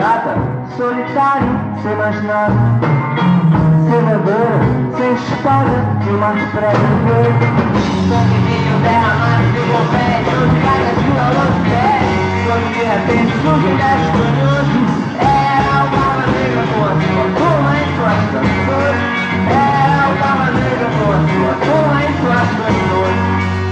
pirata, solitário, sem mais nada. Senadora, sem espada e mais pra viver. Sanguezinho derramado de confete, onde cai a sua longe. Quando de repente surge um gastonhoso, era o Barba Negra com a sua turma e suas canções. Era o Barba Negra com a sua turma e suas canções.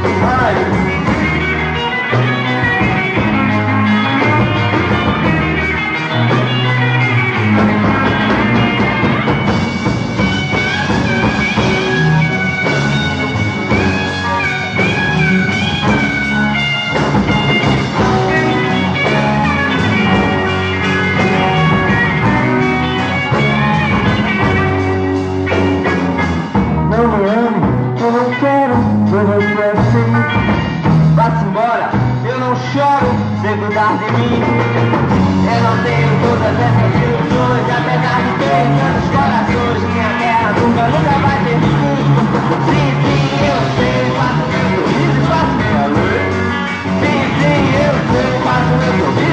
Não me ame, eu não quero ver você assim. Vá-se embora, eu não choro sem cuidar de mim. Eu não tenho todas essas ilusões, apesar de ter tantos corações. Minha terra nunca vai ter fim. Sim, sim, eu sei, faço meu sorriso, faço minha luz. Sim, sim, eu sei, faço meu sorriso.